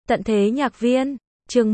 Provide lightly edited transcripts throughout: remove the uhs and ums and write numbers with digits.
Tận thế nhạc viên, chương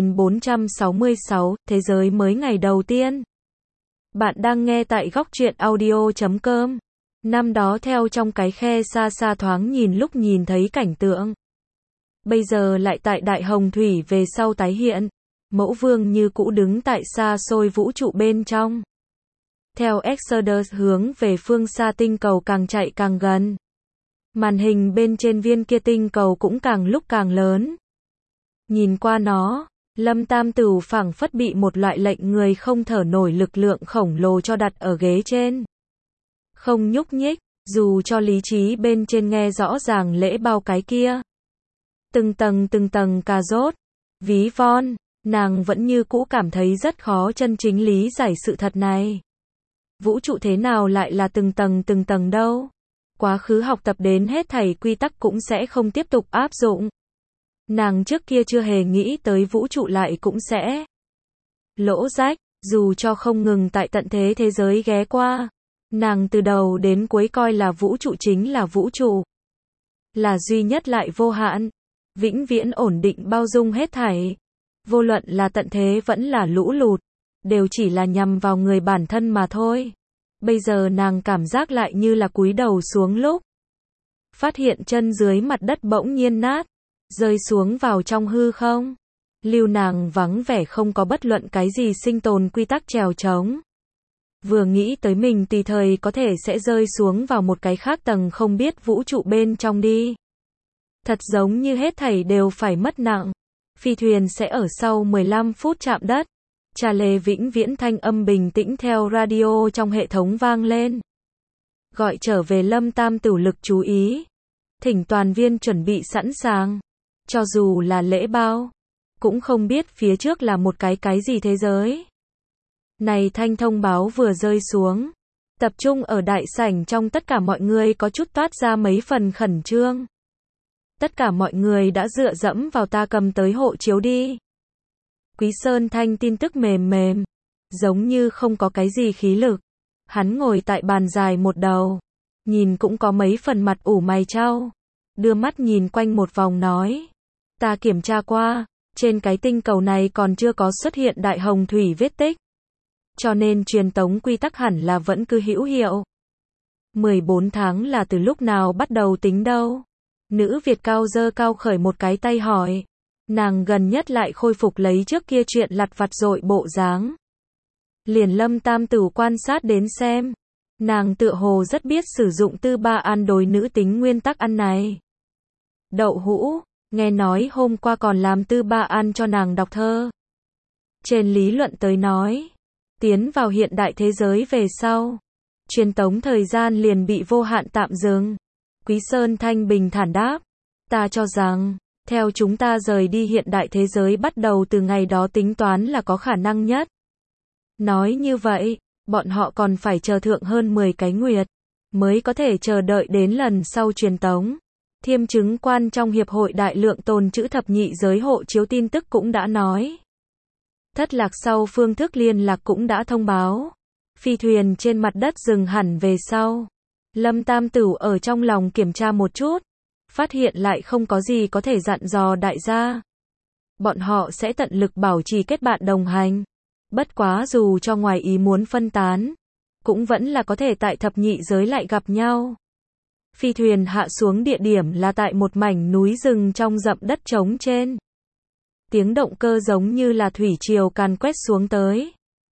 1466, Thế giới mới ngày đầu tiên. Bạn đang nghe tại góc truyện audio.com. Năm đó theo trong cái khe xa xa thoáng nhìn lúc nhìn thấy cảnh tượng. Bây giờ lại tại Đại Hồng Thủy về sau tái hiện. Mẫu vương như cũ đứng tại xa xôi vũ trụ bên trong. Theo Exodus hướng về phương xa tinh cầu càng chạy càng gần. Màn hình bên trên viên kia tinh cầu cũng càng lúc càng lớn. Nhìn qua nó, Lâm Tam Tửu phảng phất bị một loại lệnh người không thở nổi lực lượng khổng lồ cho đặt ở ghế trên. Không nhúc nhích, dù cho lý trí bên trên nghe rõ ràng lễ bao cái kia. Từng tầng cà rốt, ví von, nàng vẫn như cũ cảm thấy rất khó chân chính lý giải sự thật này. Vũ trụ thế nào lại là từng tầng đâu? Quá khứ học tập đến hết thảy quy tắc cũng sẽ không tiếp tục áp dụng. Nàng trước kia chưa hề nghĩ tới vũ trụ lại cũng sẽ lỗ rách, dù cho không ngừng tại tận thế thế giới ghé qua. Nàng từ đầu đến cuối coi là vũ trụ chính là vũ trụ. Là duy nhất lại vô hạn, vĩnh viễn ổn định bao dung hết thảy. Vô luận là tận thế vẫn là lũ lụt, đều chỉ là nhằm vào người bản thân mà thôi. Bây giờ nàng cảm giác lại như là cúi đầu xuống lúc. Phát hiện chân dưới mặt đất bỗng nhiên nát, rơi xuống vào trong hư không. Lưu nàng vắng vẻ không có bất luận cái gì sinh tồn quy tắc trèo trống. Vừa nghĩ tới mình tùy thời có thể sẽ rơi xuống vào một cái khác tầng không biết vũ trụ bên trong đi. Thật giống như hết thảy đều phải mất nặng. Phi thuyền sẽ ở sau 15 phút chạm đất. Trà lê vĩnh viễn thanh âm bình tĩnh theo radio trong hệ thống vang lên. Gọi trở về Lâm Tam Tửu lực chú ý. Thỉnh toàn viên chuẩn bị sẵn sàng. Cho dù là lễ bao, cũng không biết phía trước là một cái gì thế giới. Này thanh thông báo vừa rơi xuống. Tập trung ở đại sảnh trong tất cả mọi người có chút toát ra mấy phần khẩn trương. Tất cả mọi người đã dựa dẫm vào ta cầm tới hộ chiếu đi. Quý Sơn Thanh tin tức mềm, giống như không có cái gì khí lực. Hắn ngồi tại bàn dài một đầu, nhìn cũng có mấy phần mặt ủ mày chau, đưa mắt nhìn quanh một vòng nói. Ta kiểm tra qua, trên cái tinh cầu này còn chưa có xuất hiện Đại Hồng Thủy vết tích. Cho nên truyền tống quy tắc hẳn là vẫn cứ hữu hiệu. 14 tháng là từ lúc nào bắt đầu tính đâu? Nữ Việt cao giơ cao khởi một cái tay hỏi. Nàng gần nhất lại khôi phục lấy trước kia chuyện lặt vặt dội bộ dáng. Liền Lâm Tam Tửu quan sát đến xem. Nàng tựa hồ rất biết sử dụng tư ba an đối nữ tính nguyên tắc ăn này. Đậu hũ, nghe nói hôm qua còn làm tư ba an cho nàng đọc thơ. Trên lý luận tới nói, tiến vào hiện đại thế giới về sau, truyền tống thời gian liền bị vô hạn tạm dừng. Quý Sơn Thanh bình thản đáp. Ta cho rằng, theo chúng ta rời đi hiện đại thế giới bắt đầu từ ngày đó tính toán là có khả năng nhất. Nói như vậy, bọn họ còn phải chờ thượng hơn 10 cái nguyệt, mới có thể chờ đợi đến lần sau truyền tống. Thiêm chứng quan trong Hiệp hội Đại lượng tồn trữ thập nhị giới hộ chiếu tin tức cũng đã nói. Thất lạc sau phương thức liên lạc cũng đã thông báo. Phi thuyền trên mặt đất dừng hẳn về sau. Lâm Tam Tửu ở trong lòng kiểm tra một chút. Phát hiện lại không có gì có thể dặn dò đại gia. Bọn họ sẽ tận lực bảo trì kết bạn đồng hành. Bất quá dù cho ngoài ý muốn phân tán, cũng vẫn là có thể tại thập nhị giới lại gặp nhau. Phi thuyền hạ xuống địa điểm là tại một mảnh núi rừng trong rậm đất trống trên. Tiếng động cơ giống như là thủy triều càn quét xuống tới.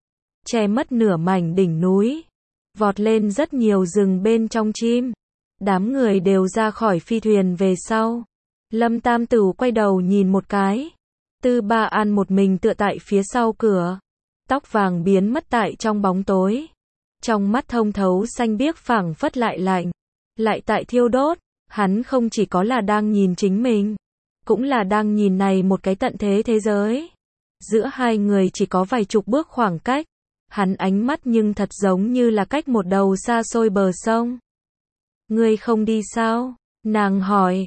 Che mất nửa mảnh đỉnh núi. Vọt lên rất nhiều rừng bên trong chim. Đám người đều ra khỏi phi thuyền về sau. Lâm Tam Tửu quay đầu nhìn một cái. Tư Ba An một mình tựa tại phía sau cửa. Tóc vàng biến mất tại trong bóng tối. Trong mắt thông thấu xanh biếc phảng phất lại lạnh. Lại tại thiêu đốt. Hắn không chỉ có là đang nhìn chính mình, cũng là đang nhìn này một cái tận thế thế giới. Giữa hai người chỉ có vài chục bước khoảng cách. Hắn ánh mắt nhưng thật giống như là cách một đầu xa xôi bờ sông. Ngươi không đi sao? Nàng hỏi.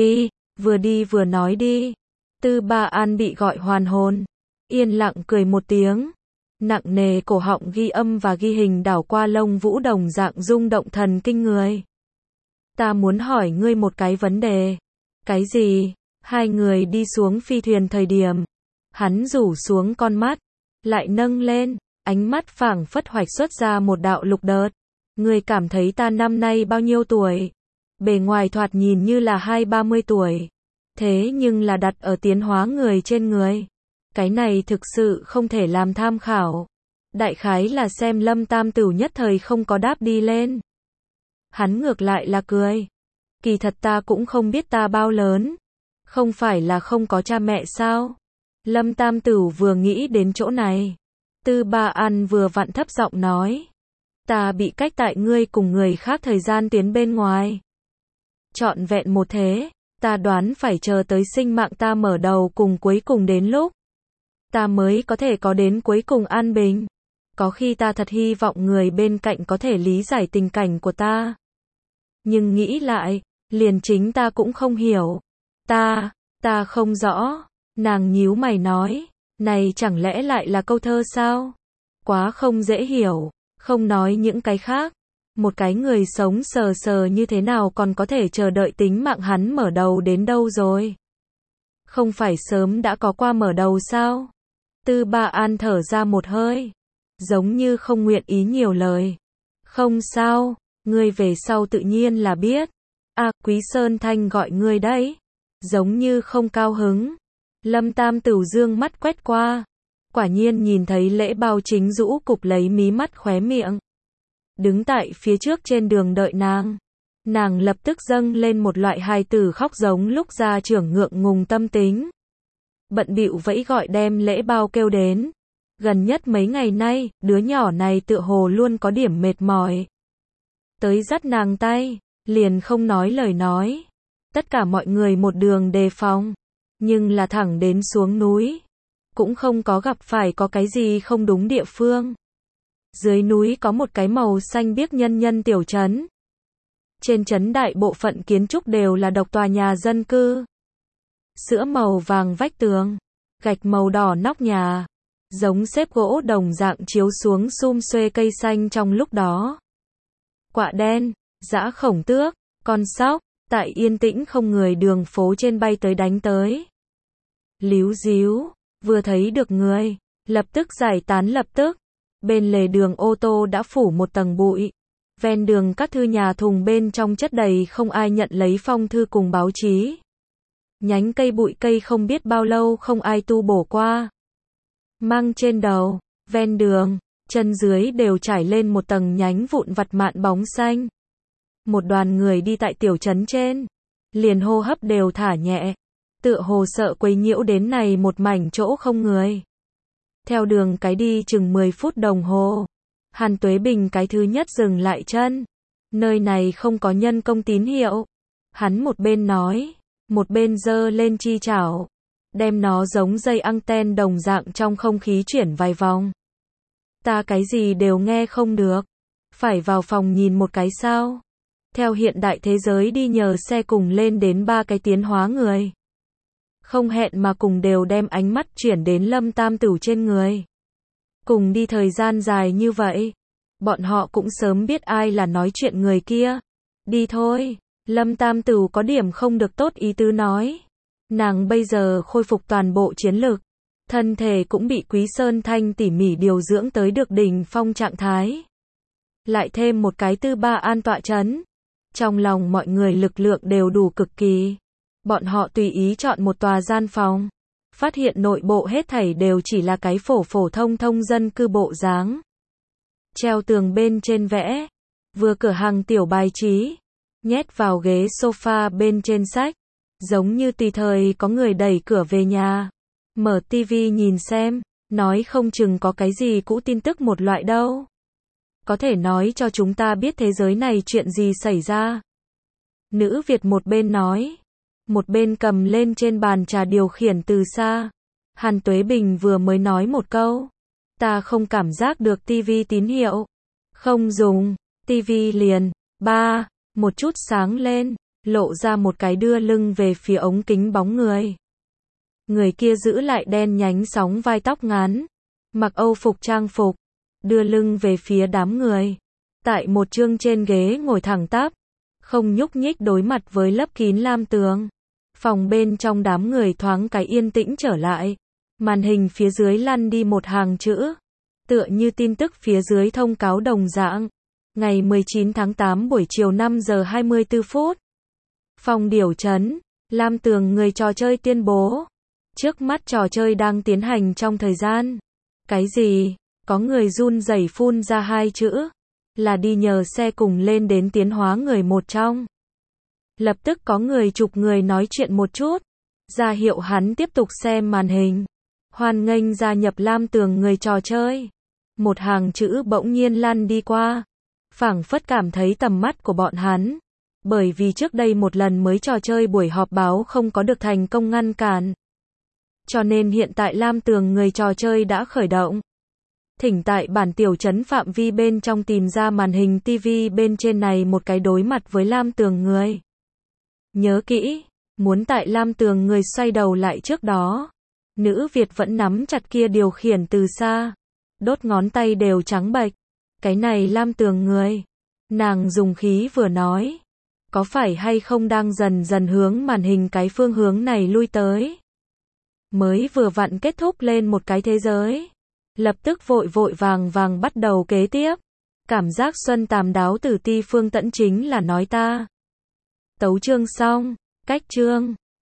Đi vừa nói đi. Tư Ba An bị gọi hoàn hồn. Yên lặng cười một tiếng. Nặng nề cổ họng ghi âm và ghi hình đảo qua lông vũ đồng dạng rung động thần kinh người. Ta muốn hỏi ngươi một cái vấn đề. Cái gì? Hai người đi xuống phi thuyền thời điểm, hắn rủ xuống con mắt, lại nâng lên, ánh mắt phảng phất hoạch xuất ra một đạo lục đợt. Ngươi cảm thấy ta năm nay bao nhiêu tuổi? Bề ngoài thoạt nhìn như là 20-30 tuổi. Thế nhưng là đặt ở tiến hóa người trên người. Cái này thực sự không thể làm tham khảo. Đại khái là xem Lâm Tam Tửu nhất thời không có đáp đi lên. Hắn ngược lại là cười. Kỳ thật ta cũng không biết ta bao lớn. Không phải là không có cha mẹ sao? Lâm Tam Tửu vừa nghĩ đến chỗ này. Tư Ba An vừa vặn thấp giọng nói. Ta bị cách tại ngươi cùng người khác thời gian tiến bên ngoài. Trọn vẹn một thế, ta đoán phải chờ tới sinh mạng ta mở đầu cùng cuối cùng đến lúc. Ta mới có thể có đến cuối cùng an bình. Có khi ta thật hy vọng người bên cạnh có thể lý giải tình cảnh của ta. Nhưng nghĩ lại, liền chính ta cũng không hiểu. Ta không rõ. Nàng nhíu mày nói, này chẳng lẽ lại là câu thơ sao? Quá không dễ hiểu, không nói những cái khác. Một cái người sống sờ sờ như thế nào còn có thể chờ đợi tính mạng hắn mở đầu đến đâu rồi? Không phải sớm đã có qua mở đầu sao? Tư Ba An thở ra một hơi, giống như không nguyện ý nhiều lời. Không sao, ngươi về sau tự nhiên là biết. À, Quý Sơn Thanh gọi ngươi đấy. Giống như không cao hứng. Lâm Tam Tửu dương mắt quét qua. Quả nhiên nhìn thấy Lễ Bao Chính rũ cụp lấy mí mắt khóe miệng. Đứng tại phía trước trên đường đợi nàng. Nàng lập tức dâng lên một loại hài tử khóc giống lúc gia trưởng ngượng ngùng tâm tính. Bận bịu vẫy gọi đem Lễ Bao kêu đến. Gần nhất mấy ngày nay, đứa nhỏ này tựa hồ luôn có điểm mệt mỏi. Tới dắt nàng tay, liền không nói lời nói. Tất cả mọi người một đường đề phòng. Nhưng là thẳng đến xuống núi. Cũng không có gặp phải có cái gì không đúng địa phương. Dưới núi có một cái màu xanh biếc nhân tiểu trấn. Trên trấn đại bộ phận kiến trúc đều là độc tòa nhà dân cư. Sữa màu vàng vách tường, gạch màu đỏ nóc nhà, giống xếp gỗ đồng dạng chiếu xuống sum xuê cây xanh trong lúc đó. Quạ đen, dã khổng tước, con sóc, tại yên tĩnh không người đường phố trên bay tới đánh tới. Líu díu, vừa thấy được người, lập tức giải tán lập tức. Bên lề đường ô tô đã phủ một tầng bụi. Ven đường các thư nhà thùng bên trong chất đầy không ai nhận lấy phong thư cùng báo chí. Nhánh cây bụi cây không biết bao lâu không ai tu bổ qua. Mang trên đầu, ven đường, chân dưới đều trải lên một tầng nhánh vụn vặt mạn bóng xanh. Một đoàn người đi tại tiểu trấn trên, liền hô hấp đều thả nhẹ, tựa hồ sợ quấy nhiễu đến này một mảnh chỗ không người. Theo đường cái đi chừng 10 phút đồng hồ, Hàn Tuế Bình cái thứ nhất dừng lại chân. Nơi này không có nhân công tín hiệu. Hắn một bên nói, một bên giơ lên chi chảo, đem nó giống dây anten đồng dạng trong không khí chuyển vài vòng. Ta cái gì đều nghe không được. Phải vào phòng nhìn một cái sao? Theo hiện đại thế giới đi nhờ xe cùng lên đến 3 cái tiến hóa người. Không hẹn mà cùng đều đem ánh mắt chuyển đến Lâm Tam Tửu trên người. Cùng đi thời gian dài như vậy, bọn họ cũng sớm biết ai là nói chuyện người kia. Đi thôi, Lâm Tam Tửu có điểm không được tốt ý tứ nói. Nàng bây giờ khôi phục toàn bộ chiến lực, thân thể cũng bị Quý Sơn Thanh tỉ mỉ điều dưỡng tới được đỉnh phong trạng thái. Lại thêm một cái Tư Ba An tọa trấn. Trong lòng mọi người lực lượng đều đủ cực kỳ. Bọn họ tùy ý chọn một tòa gian phòng. Phát hiện nội bộ hết thảy đều chỉ là cái phổ thông dân cư bộ dáng. Treo tường bên trên vẽ. Vừa cửa hàng tiểu bài trí. Nhét vào ghế sofa bên trên sách. Giống như tùy thời có người đẩy cửa về nhà. Mở tivi nhìn xem. Nói không chừng có cái gì cũ tin tức một loại đâu. Có thể nói cho chúng ta biết thế giới này chuyện gì xảy ra. Nữ Việt một bên nói. Một bên cầm lên trên bàn trà điều khiển từ xa. Hàn Tuế Bình vừa mới nói một câu. Ta không cảm giác được tivi tín hiệu. Không dùng. Tivi liền. Một chút sáng lên. Lộ ra một cái đưa lưng về phía ống kính bóng người. Người kia giữ lại đen nhánh sóng vai tóc ngắn. Mặc Âu phục trang phục. Đưa lưng về phía đám người. Tại một chương trên ghế ngồi thẳng tắp. Không nhúc nhích đối mặt với lấp kín lam tường. Phòng bên trong đám người thoáng cái yên tĩnh trở lại. Màn hình phía dưới lăn đi một hàng chữ. Tựa như tin tức phía dưới thông cáo đồng dạng. Ngày 19 tháng 8 buổi chiều 5 giờ 24 phút. Phòng điều trấn, Lam Tường người trò chơi tuyên bố. Trước mắt trò chơi đang tiến hành trong thời gian. Cái gì? Có người run rẩy phun ra hai chữ. Là đi nhờ xe cùng lên đến tiến hóa người một trong. Lập tức có người chục người nói chuyện một chút. Ra hiệu hắn tiếp tục xem màn hình. Hoan nghênh gia nhập Lam Tường người trò chơi. Một hàng chữ bỗng nhiên lăn đi qua. Phảng phất cảm thấy tầm mắt của bọn hắn. Bởi vì trước đây một lần mới trò chơi buổi họp báo không có được thành công ngăn cản. Cho nên hiện tại Lam Tường người trò chơi đã khởi động. Thỉnh tại bản tiểu trấn phạm vi bên trong tìm ra màn hình TV bên trên này một cái đối mặt với Lam Tường người. Nhớ kỹ, muốn tại Lam Tường người xoay đầu lại trước đó. Nữ Việt vẫn nắm chặt kia điều khiển từ xa. Đốt ngón tay đều trắng bệch. Cái này Lam Tường người. Nàng dùng khí vừa nói. Có phải hay không đang dần dần hướng màn hình cái phương hướng này lui tới. Mới vừa vặn kết thúc lên một cái thế giới. Lập tức vội vội vàng vàng bắt đầu kế tiếp. Cảm giác xuân tàm đáo từ ti phương tẫn chính là nói ta. Tấu chương xong, cách chương.